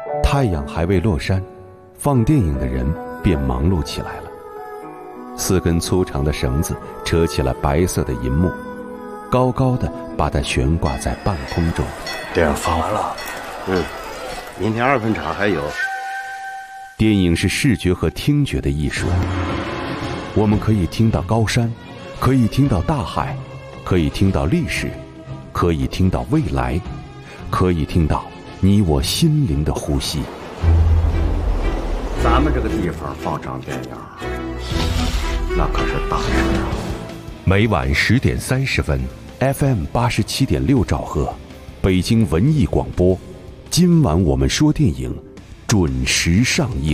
太阳还未落山，放电影的人便忙碌起来了。4根粗长的绳子扯起了白色的银幕，高高的把它悬挂在半空中。 电影放完了， 明天2分场还有。 电影是视觉和听觉的艺术，我们可以听到高山，可以听到大海，可以听到历史，可以听到未来，可以听到你我心灵的呼吸。 咱们这个地方放场电影，那可是大事啊！ 每晚10点30分 ，FM 87.6兆赫，北京文艺广播。今晚我们说电影，准时上映。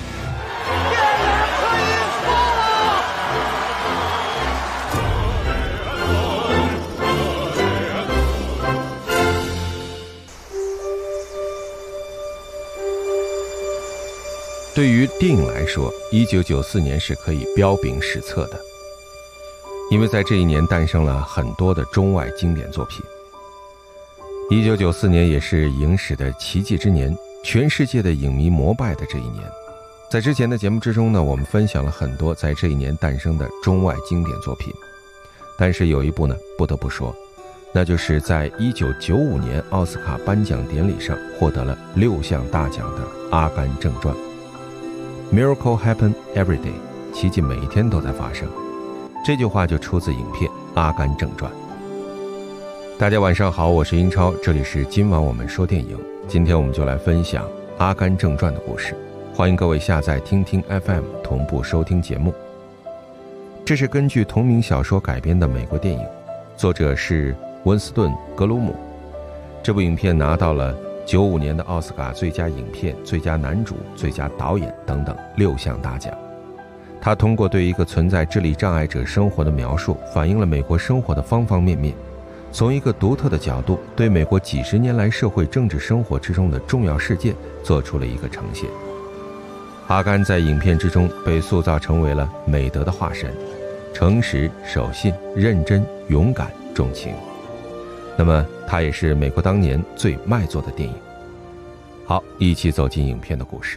对于电影来说，1994年是可以彪炳史册的，因为在这一年诞生了很多的中外经典作品。1994年也是影史的奇迹之年，全世界的影迷膜拜的这一年。在之前的节目之中呢，我们分享了很多在这一年诞生的中外经典作品，但是有一部呢不得不说，那就是在1995年奥斯卡颁奖典礼上获得了6项大奖的《阿甘正传》。Miracle happen every day， 奇迹每一天都在发生。这句话就出自影片《阿甘正传》。大家晚上好，我是英超，这里是今晚我们说电影。今天我们就来分享《阿甘正传》的故事，欢迎各位下载听听 FM 同步收听节目。这是根据同名小说改编的美国电影，作者是温斯顿·格鲁姆。这部影片拿到了95年的奥斯卡最佳影片、最佳男主、最佳导演等等6项大奖。他通过对一个存在智力障碍者生活的描述，反映了美国生活的方方面面，从一个独特的角度对美国几十年来社会政治生活之中的重要事件做出了一个呈现。阿甘在影片之中被塑造成为了美德的化身，诚实、守信、认真、勇敢、重情。那么它也是美国当年最卖座的电影。好，一起走进影片的故事。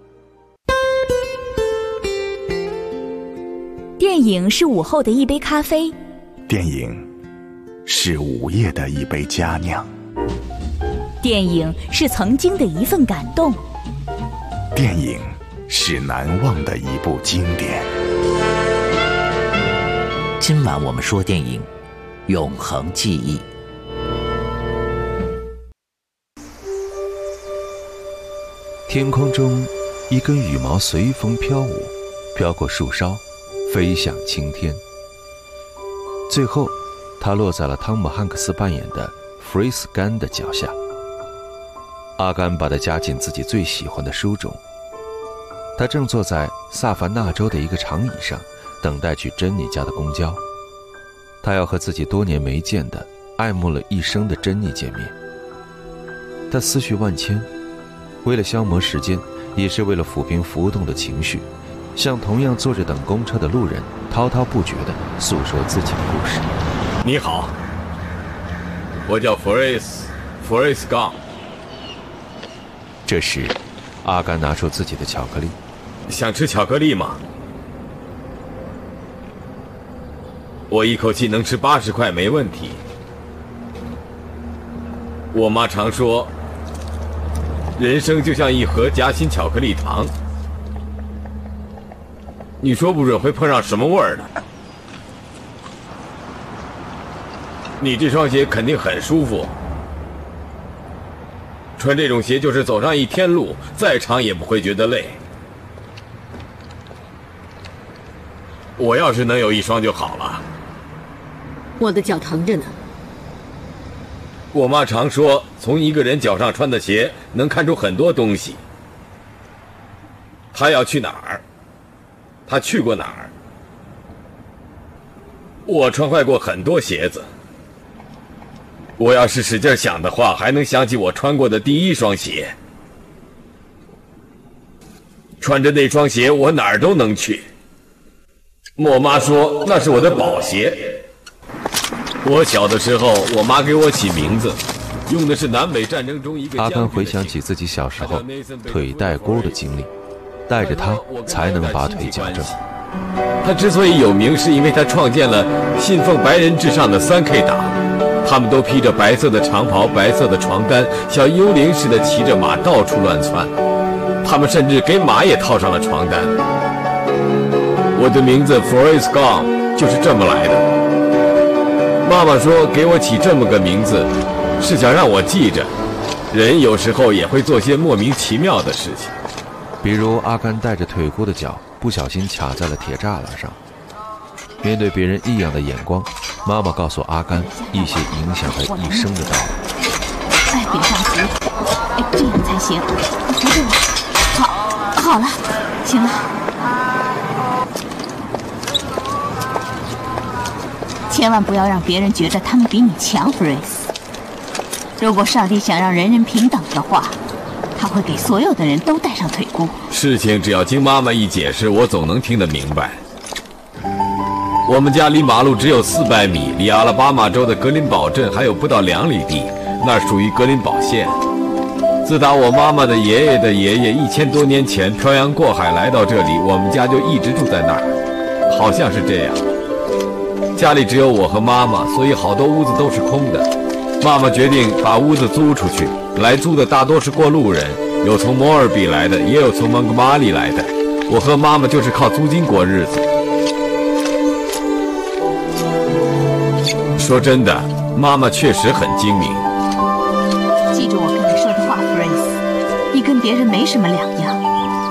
电影是午后的一杯咖啡， 电影是午夜的一杯佳酿， 电影是曾经的一份感动， 电影是难忘的一部经典。 今晚我们说电影，永恒记忆。 天空中，一根羽毛随风飘舞，飘过树梢，飞向青天。最后，它落在了汤姆·汉克斯扮演的弗瑞斯甘的脚下。阿甘把它夹进自己最喜欢的书中。他正坐在萨凡纳州的一个长椅上，等待去珍妮家的公交。他要和自己多年没见的、爱慕了一生的珍妮见面。他思绪万千，为了消磨时间，也是为了抚平浮动的情绪，向同样坐着等公车的路人滔滔不绝地诉说自己的故事。 你好，我叫弗瑞斯冈。 这时，阿甘拿出自己的巧克力。 想吃巧克力吗？我一口气能吃80块没问题。我妈常说，人生就像一盒夹心巧克力糖，你说不准会碰上什么味儿呢？你这双鞋肯定很舒服，穿这种鞋就是走上一天路，再长也不会觉得累。我要是能有一双就好了。 我的脚疼着呢。 我妈常说，从一个人脚上穿的鞋能看出很多东西。她要去哪儿？她去过哪儿？我穿坏过很多鞋子。我要是使劲想的话，还能想起我穿过的第一双鞋。穿着那双鞋，我哪儿都能去。我妈说那是我的宝鞋。我小的时候，我妈给我起名字， 用的是南北战争中一个。 阿甘回想起自己小时候腿带钩的经历，带着它才能把腿矫正。 他之所以有名，是因为他创建了信奉白人至上的3K 党，他们都披着白色的长袍、白色的床单，像幽灵似的骑着马到处乱窜。他们甚至给马也套上了床单。我的名字 Forrest Gump 就是这么来的。妈妈说给我起这么个名字，是想让我记着，人有时候也会做些莫名其妙的事情。 比如阿甘带着腿箍的脚不小心卡在了铁栅栏上。面对别人异样的眼光，妈妈告诉阿甘一些影响他一生的道理。 哎，别着急，这样才行。扶着我，好了，行了。千万不要让别人觉得他们比你强，弗瑞斯。如果上帝想让人人平等的话，他会给所有的人都戴上腿箍。 事情只要经妈妈一解释，我总能听得明白。我们家离马路只有400米，离阿拉巴马州的格林堡镇还有不到2里地，那属于格林堡县。自打我妈妈的爷爷的爷爷1000多年前漂洋过海来到这里，我们家就一直住在那儿，好像是这样。家里只有我和妈妈，所以好多屋子都是空的。妈妈决定把屋子租出去，来租的大多是过路人，有从摩尔比来的，也有从蒙哥马利来的。我和妈妈就是靠租金过日子。说真的，妈妈确实很精明。 记住我跟你说的话，弗瑞斯，你跟别人没什么两样。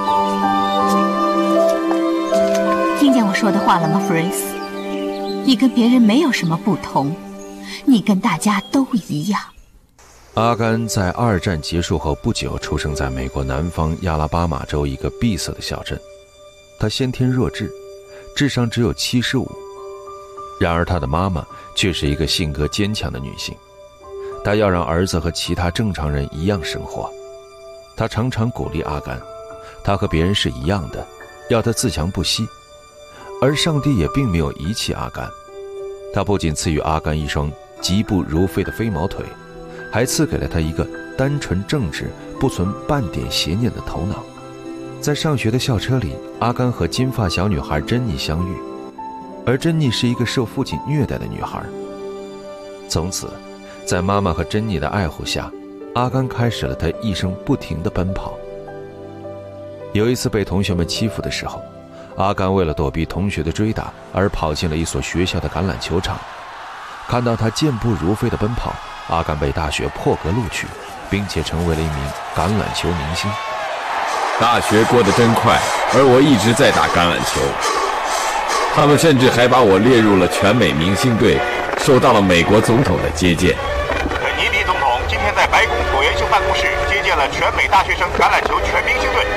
听见我说的话了吗，弗瑞斯？你跟别人没有什么不同。你跟大家都一样。 阿甘在2战结束后不久出生在美国南方亚拉巴马州一个闭塞的小镇。他先天弱智，智商只有75。然而他的妈妈却是一个性格坚强的女性，她要让儿子和其他正常人一样生活。她常常鼓励阿甘，他和别人是一样的，要他自强不息。而上帝也并没有遗弃阿甘，他不仅赐予阿甘一双疾步如飞的飞毛腿，还赐给了他一个单纯正直、不存半点邪念的头脑。在上学的校车里，阿甘和金发小女孩珍妮相遇，而珍妮是一个受父亲虐待的女孩。从此，在妈妈和珍妮的爱护下，阿甘开始了他一生不停的奔跑。有一次被同学们欺负的时候，阿甘为了躲避同学的追打而跑进了一所学校的橄榄球场。看到他健步如飞的奔跑，阿甘被大学破格录取，并且成为了一名橄榄球明星。 大学过得真快，而我一直在打橄榄球。他们甚至还把我列入了全美明星队，受到了美国总统的接见。 肯尼迪总统今天在白宫椭圆形办公室接见了全美大学生橄榄球全明星队。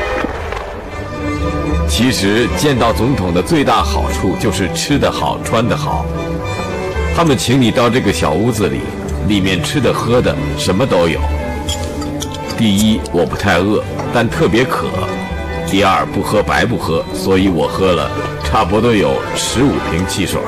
其实见到总统的最大好处就是吃得好穿得好。他们请你到这个小屋子里，里面吃的喝的什么都有。第一，我不太饿，但特别渴。第二，不喝白不喝，所以我喝了差不多有15瓶汽水。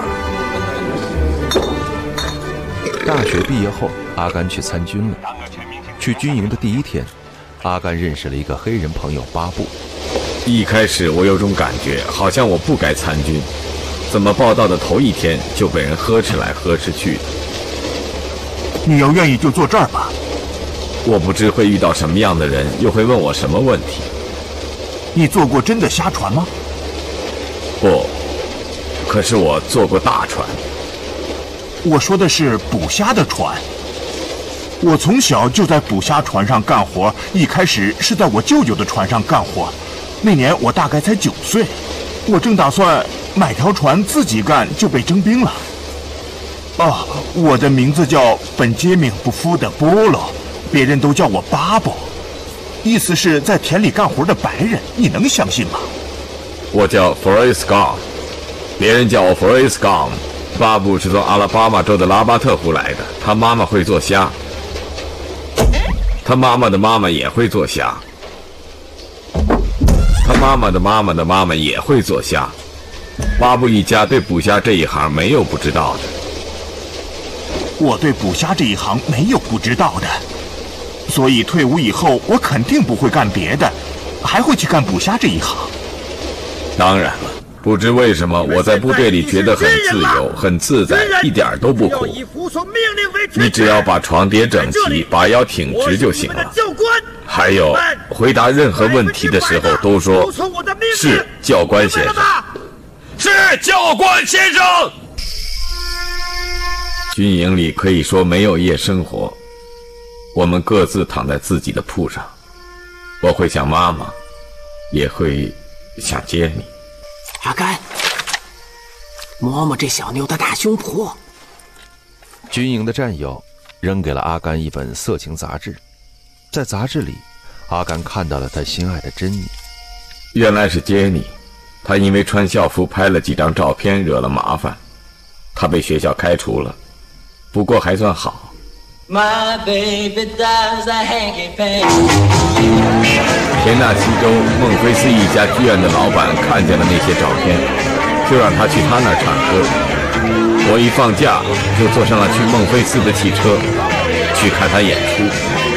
大学毕业后，阿甘去参军了。去军营的第一天，阿甘认识了一个黑人朋友巴布。 一开始我有种感觉，好像我不该参军，怎么报道的头一天就被人呵斥来呵斥去的。 你要愿意就坐这儿吧。 我不知会遇到什么样的人，又会问我什么问题。 你坐过真的虾船吗？ 不，可是我坐过大船。 我说的是捕虾的船。我从小就在捕虾船上干活，一开始是在我舅舅的船上干活。那年我大概才9岁，我正打算买条船自己干，就被征兵了。我的名字叫本杰明·布夫的波罗，别人都叫我巴布，意思是在田里干活的白人，你能相信吗？ 我叫 Forrest Gump， 别人叫我 Forrest Gump。巴布是从阿拉巴马州的拉巴特湖来的，他妈妈会做虾，他妈妈的妈妈也会做虾，他妈妈的妈妈的妈妈也会做虾。巴布一家对捕虾这一行没有不知道的。 我对捕虾这一行没有不知道的，所以退伍以后我肯定不会干别的，还会去干捕虾这一行。 当然了，不知为什么我在部队里觉得很自由、很自在，一点都不苦。你只要把床叠整齐，把腰挺直就行了。还有，回答任何问题的时候都说“是教官先生”。是教官先生。军营里可以说没有夜生活，我们各自躺在自己的铺上。我会想妈妈，也会想接你。 阿甘，摸摸这小妞的大胸脯。 军营的战友扔给了阿甘一本色情杂志，在杂志里，阿甘看到了他心爱的珍妮。 原来是杰尼，他因为穿校服拍了几张照片惹了麻烦，他被学校开除了，不过还算好。田纳西州孟菲斯一家剧院的老板看见了那些照片，就让他去他那儿唱歌。我一放假就坐上了去孟菲斯的汽车，去看他演出。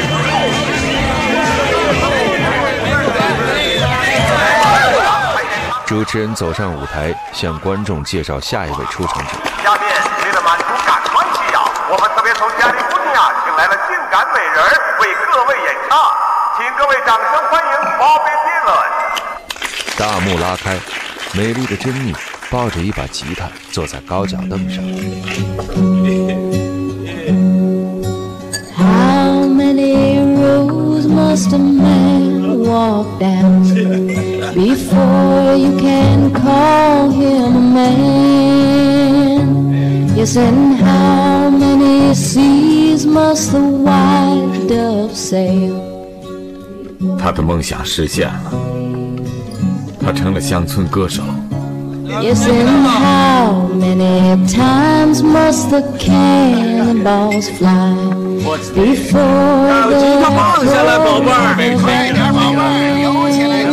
主持人走上舞台，向观众介绍下一位出场者。 下面为了满足感官需要，我们特别从加利福尼亚请来了性感美人为各位演唱，请各位掌声欢迎 Bobby Dylan。 大幕拉开，美丽的珍妮抱着一把吉他坐在高脚凳上。 How many roads must a man walk down before you can call him a man? Yes, and how many seas must the white dove sail? 他的梦想实现了，他成了乡村歌手。 Yes, and how many times must the cannonballs fly before the 放下来，宝贝儿，快点，宝贝儿，游起来，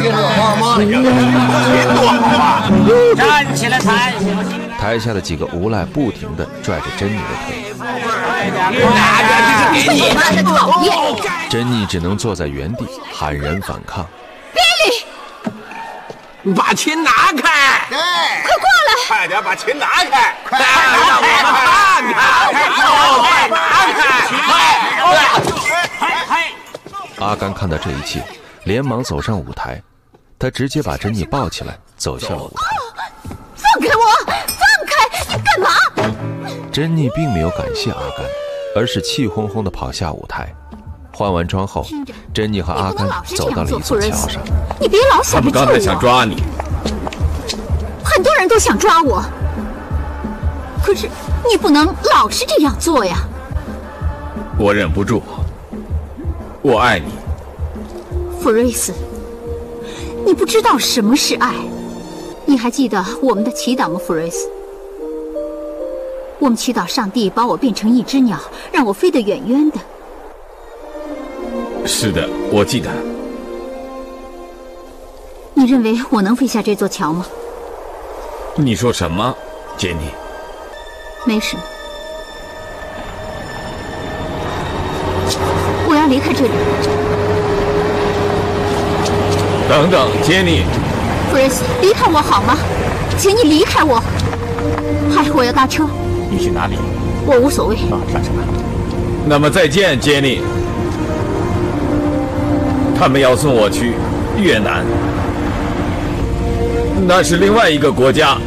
站起来，抬起来。 台下的几个无赖不停地拽着珍妮的腿，珍妮只能坐在原地喊人反抗。 把琴拿开！ 快过来！ 快点把琴拿开！快让我们看看！ 阿甘看到这一切，连忙走上舞台，他直接把珍妮抱起来，走向了舞台。 放开我！放开！你干嘛？ 珍妮并没有感谢阿甘，而是气哄哄地跑下舞台。换完妆后，珍妮和阿甘走到了一座桥上。 你别老想着救我。 他们刚才想抓你， 很多人都想抓我，可是你不能老是这样做呀。 我忍不住，我爱你， 弗瑞斯。你不知道什么是爱。你还记得我们的祈祷吗，弗瑞斯？我们祈祷上帝把我变成一只鸟，让我飞得远远的。 是的，我记得。 你认为我能飞下这座桥吗？ 你说什么，杰尼？ 没什么。我要离开这里。 等等，杰尼。 弗瑞斯，离开我好吗？请你离开我。嗨，我要搭车。 你去哪里？ 我无所谓。 上车吧。 那么再见，杰尼。他们要送我去越南，那是另外一个国家。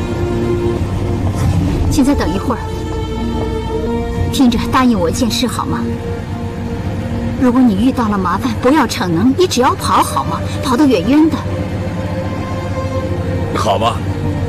请再等一会儿，听着，答应我一件事好吗？如果你遇到了麻烦，不要逞能，你只要跑好吗？跑得远远的。 好吧，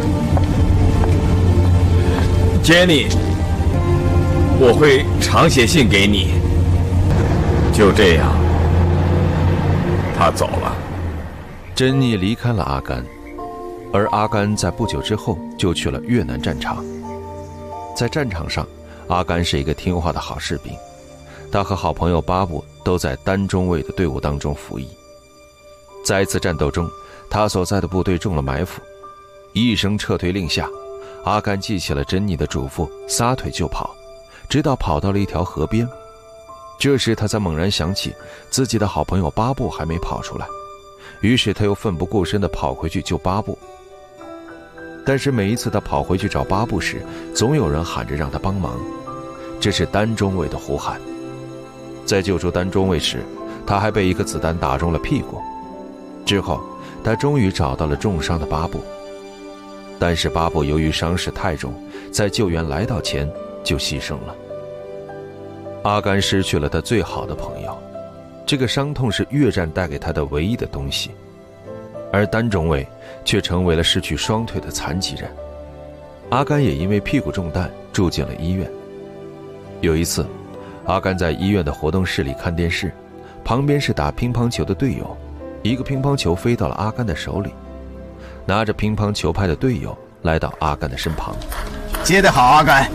杰尼，我会常写信给你。就这样。他走了， 珍妮离开了阿甘，而阿甘在不久之后就去了越南战场。在战场上，阿甘是一个听话的好士兵，他和好朋友巴布都在单中尉的队伍当中服役。在一次战斗中，他所在的部队中了埋伏，一声撤退令下，阿甘记起了珍妮的嘱咐，撒腿就跑， 直到跑到了一条河边。这时他才猛然想起自己的好朋友巴布还没跑出来，于是他又奋不顾身地跑回去救巴布。但是每一次他跑回去找巴布时，总有人喊着让他帮忙，这是丹中尉的呼喊。在救出丹中尉时，他还被一个子弹打中了屁股。之后他终于找到了重伤的巴布，但是巴布由于伤势太重，在救援来到前就牺牲了。阿甘失去了他最好的朋友，这个伤痛是越战带给他的唯一的东西，而丹中尉却成为了失去双腿的残疾人。阿甘也因为屁股中弹住进了医院。有一次，阿甘在医院的活动室里看电视，旁边是打乒乓球的队友，一个乒乓球飞到了阿甘的手里，拿着乒乓球拍的队友来到阿甘的身旁。 接得好，阿甘。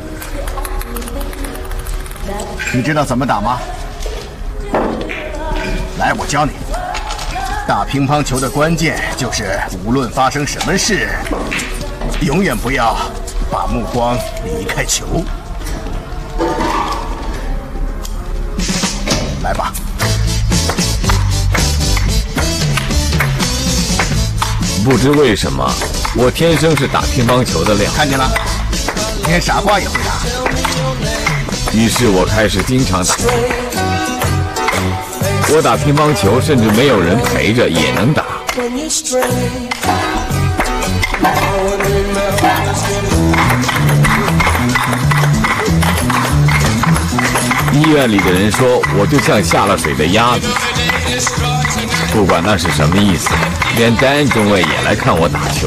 你知道怎么打吗？来，我教你。打乒乓球的关键就是无论发生什么事，永远不要把目光离开球。来吧。 不知为什么，我天生是打乒乓球的料。 看见了，连傻瓜也会打。 于是我开始经常打。我打乒乓球，甚至没有人陪着也能打。医院里的人说，我就像下了水的鸭子。不管那是什么意思，连丹中尉也来看我打球。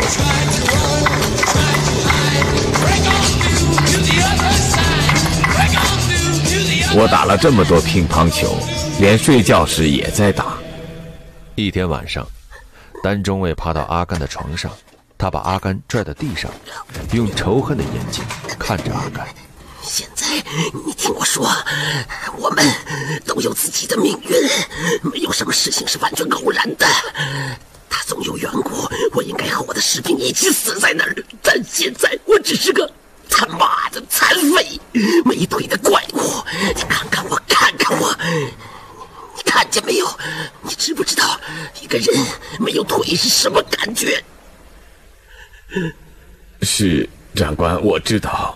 我打了这么多乒乓球，连睡觉时也在打。 一天晚上，丹中尉爬到阿甘的床上，他把阿甘拽到地上，用仇恨的眼睛看着阿甘。 现在你听我说，我们都有自己的命运，没有什么事情是完全偶然的，它总有缘故。我应该和我的士兵一起死在那儿，但现在我只是个他妈的残废，没腿的怪物。你看看我，看看我，你看见没有？你知不知道一个人没有腿是什么感觉？ 是，长官，我知道。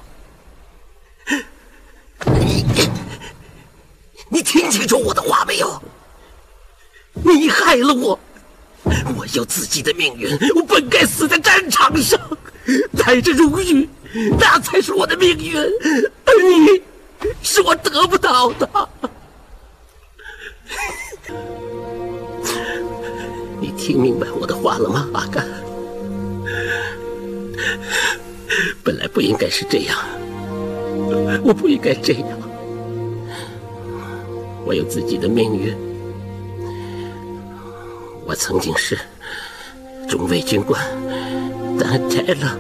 你听清楚我的话没有？你害了我，我有自己的命运，我本该死在战场上，带着荣誉，那才是我的命运，而你是我得不到的。你听明白我的话了吗，阿甘？本来不应该是这样，我不应该这样。我有自己的命运。我曾经是中尉军官，但泰勒，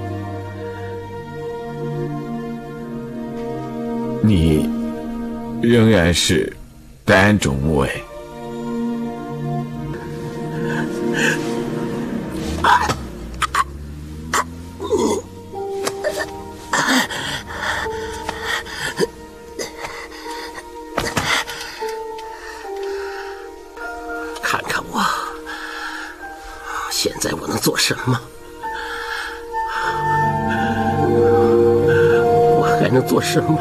你仍然是丹中尉。 看看我，现在我能做什么？我还能做什么？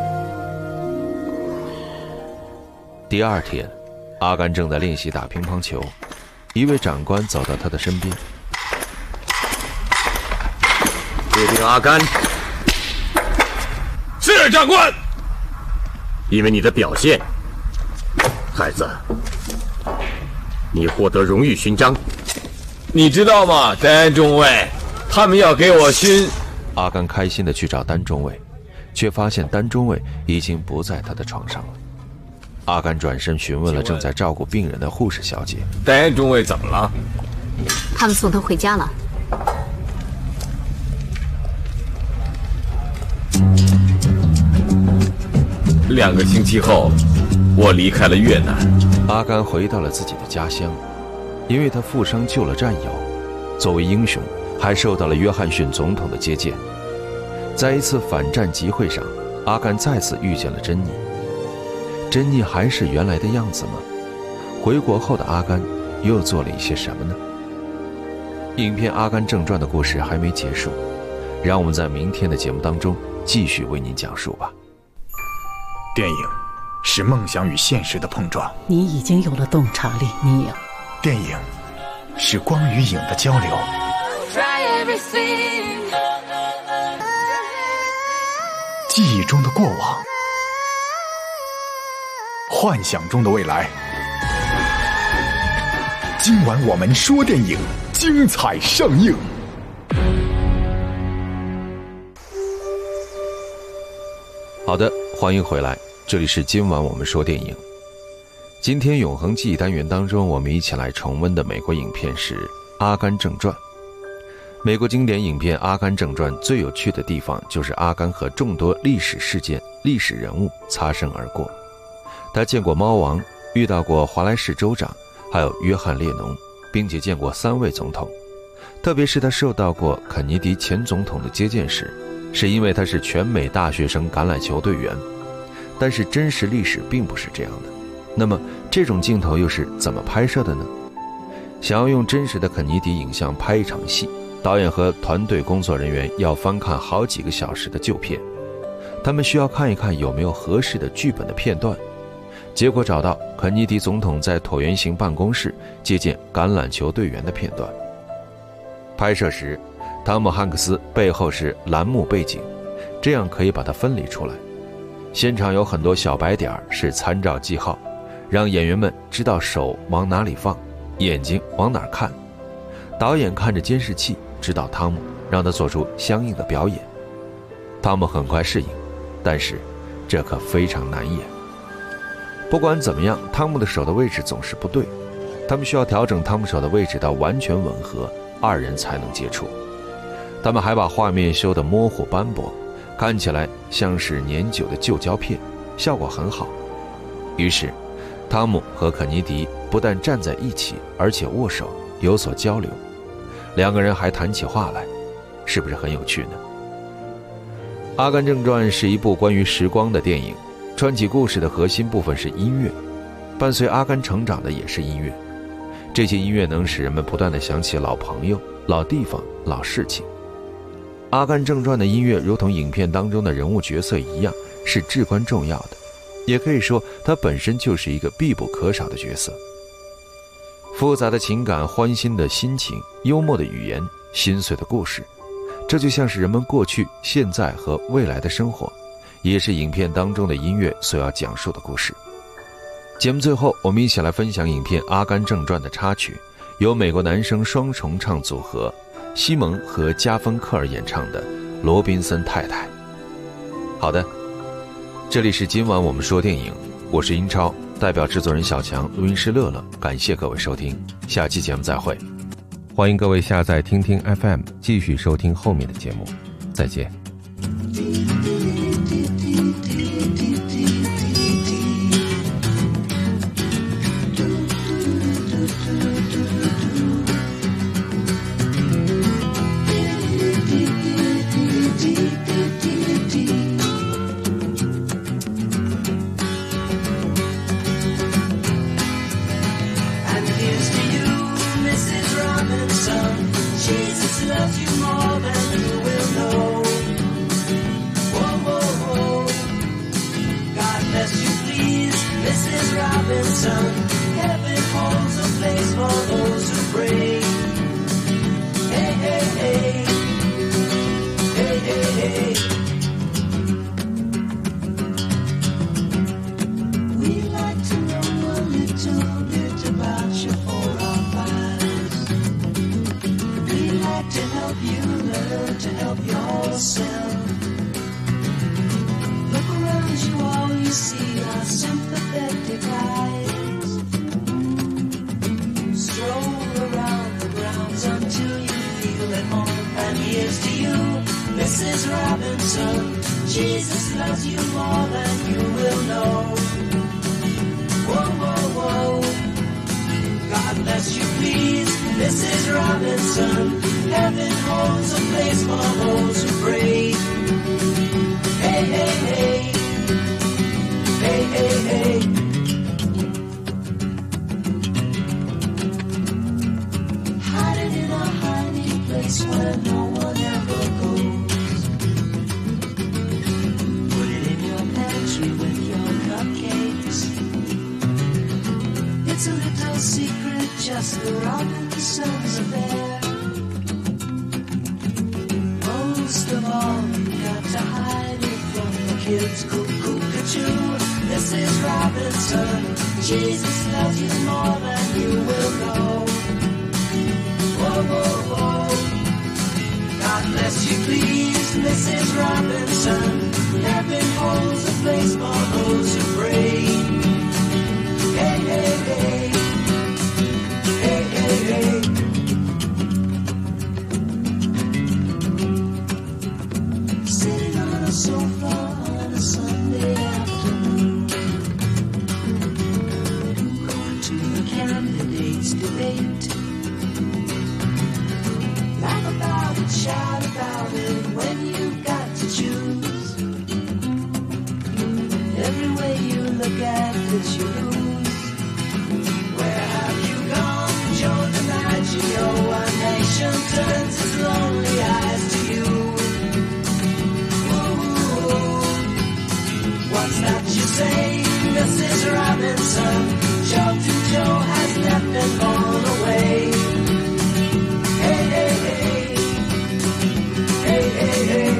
第二天，阿甘正在练习打乒乓球，一位长官走到他的身边。 确定阿甘？ 是，长官。 因为你的表现，孩子，你获得荣誉勋章。 你知道吗，丹中尉，他们要给我勋。 阿甘开心地去找丹中尉，却发现丹中尉已经不在他的床上了。阿甘转身询问了正在照顾病人的护士小姐：“ 丹中尉怎么了？” 他们送他回家了。 2个星期后，我离开了越南。 阿甘回到了自己的家乡，因为他负伤救了战友，作为英雄，还受到了约翰逊总统的接见。在一次反战集会上， 阿甘再次遇见了珍妮。珍妮还是原来的样子吗？回国后的阿甘又做了一些什么呢？影片《阿甘正传》的故事还没结束，让我们在明天的节目当中继续为您讲述吧。 电影是梦想与现实的碰撞， 你已经有了洞察力，你有。 电影是光与影的交流，记忆中的过往，幻想中的未来。今晚我们说电影，精彩上映。 好的，欢迎回来，这里是今晚我们说电影。今天永恒记忆单元当中，我们一起来重温的美国影片是《阿甘正传》。美国经典影片《阿甘正传》最有趣的地方就是阿甘和众多历史事件、历史人物擦身而过。他见过猫王，遇到过华莱士州长，还有约翰列侬，并且见过3位总统。特别是他受到过肯尼迪前总统的接见时，是因为他是全美大学生橄榄球队员。但是真实历史并不是这样的。那么这种镜头又是怎么拍摄的呢？想要用真实的肯尼迪影像拍一场戏，导演和团队工作人员要翻看好几个小时的旧片，他们需要看一看有没有合适的剧本的片段。结果找到肯尼迪总统在椭圆形办公室接见橄榄球队员的片段。拍摄时，汤姆汉克斯背后是蓝幕背景，这样可以把它分离出来。现场有很多小白点是参照记号，让演员们知道手往哪里放，眼睛往哪看。导演看着监视器指导汤姆，让他做出相应的表演。汤姆很快适应，但是这可非常难演。不管怎么样，汤姆的手的位置总是不对，他们需要调整汤姆手的位置到完全吻合，二人才能接触。他们还把画面修得模糊斑驳，看起来像是年久的旧胶片，效果很好。于是汤姆和肯尼迪不但站在一起，而且握手有所交流，两个人还谈起话来，是不是很有趣呢？《阿甘正传》是一部关于时光的电影，传奇故事的核心部分是音乐，伴随阿甘成长的也是音乐。这些音乐能使人们不断地想起老朋友、老地方、老事情。《阿甘正传》的音乐如同影片当中的人物角色一样，是至关重要的，也可以说它本身就是一个必不可少的角色。复杂的情感、欢欣的心情、幽默的语言、心碎的故事，这就像是人们过去、现在和未来的生活，也是影片当中的音乐所要讲述的故事。节目最后，我们一起来分享影片《阿甘正传》的插曲，由美国男声双重唱组合西蒙和加芬克尔演唱的《罗宾森太太》。好的，这里是今晚我们说电影，我是英超，代表制作人小强，录音师乐乐，感谢各位收听，下期节目再会。 欢迎各位下载听听 FM， 继续收听后面的节目，再见。 Heaven holds a place for those who pray. Hey, hey, hey. Hey, hey, hey. We'd like to know a little bit about your forefathers. We'd like to help you learn to help yourself. Look around you, all you see are sympathetic eyes. Stroll around the grounds until you feel at home. And here's to you, Mrs. Robinson. Jesus loves you more than you will know. Whoa, whoa, whoa. God bless you, please, Mrs. Robinson. Heaven holds a place for those who pray. Hey, hey, hey. place where no one ever goes. Put it in your pantry with your cupcakes. It's a little secret, just the Robinsons affair. Most of all, you got to hide it from the kids. Cuckoo-cuckoo, this is Robinson. Jesus loves you more than you will know. Whoa, whoa, whoa. God bless you, please, Mrs. Robinson. Heaven holds a place for those who pray. Hey, hey, hey. Hey, hey, hey. Sitting on a sofa on a Sunday afternoon, going to the candidates' debate. Laugh about it, shout about it when you've got to choose. Every way you look at it, you lose. Where have you gone, Joe DiMaggio? Our nation turns its lonely eyes to you. What's that you say, Mrs. Robinson? Shelton Joe has left and gone away. Hey, hey, hey. Hey, hey, hey.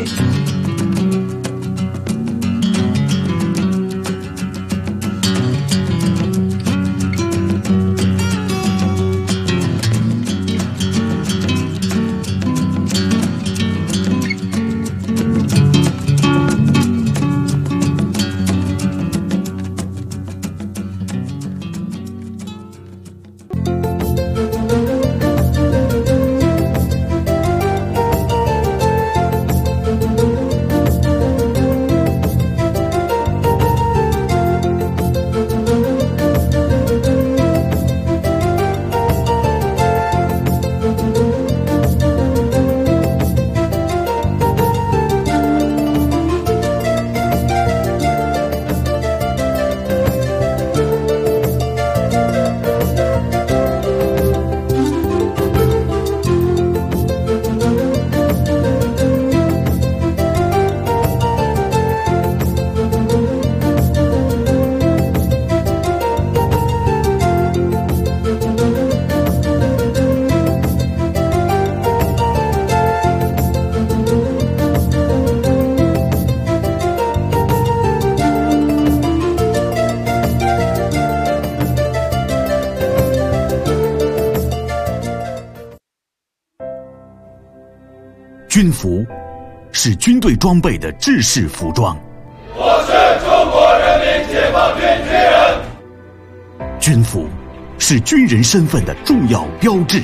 军服是军队装备的制式服装。 我是中国人民解放军军人。 军服是军人身份的重要标志。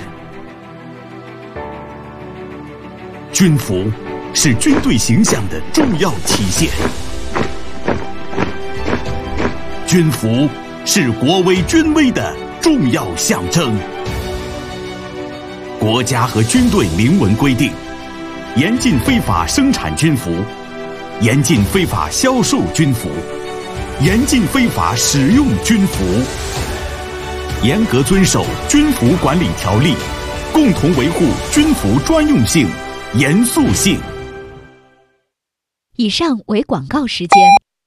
军服是军队形象的重要体现。军服是国威军威的重要象征。国家和军队明文规定，严禁非法生产军服，严禁非法销售军服，严禁非法使用军服，严格遵守军服管理条例，共同维护军服专用性、严肃性。 以上为广告时间。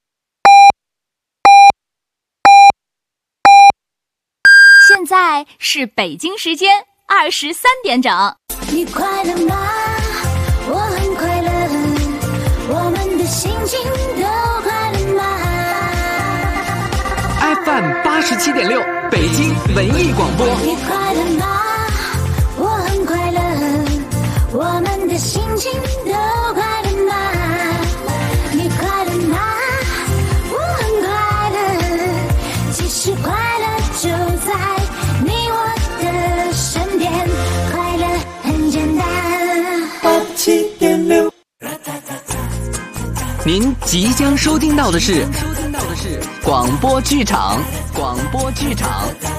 现在是北京时间23点整。 你快乐吗？我很快乐，我们的心情都快乐吗 ？FM 87.6，北京文艺广播。 你快乐吗？我很快乐，我们的心情都快乐吗？你快乐吗？我很快乐，其实快乐就在你我的身边，快乐很简单。87.6， 您即将收听到的是广播剧场。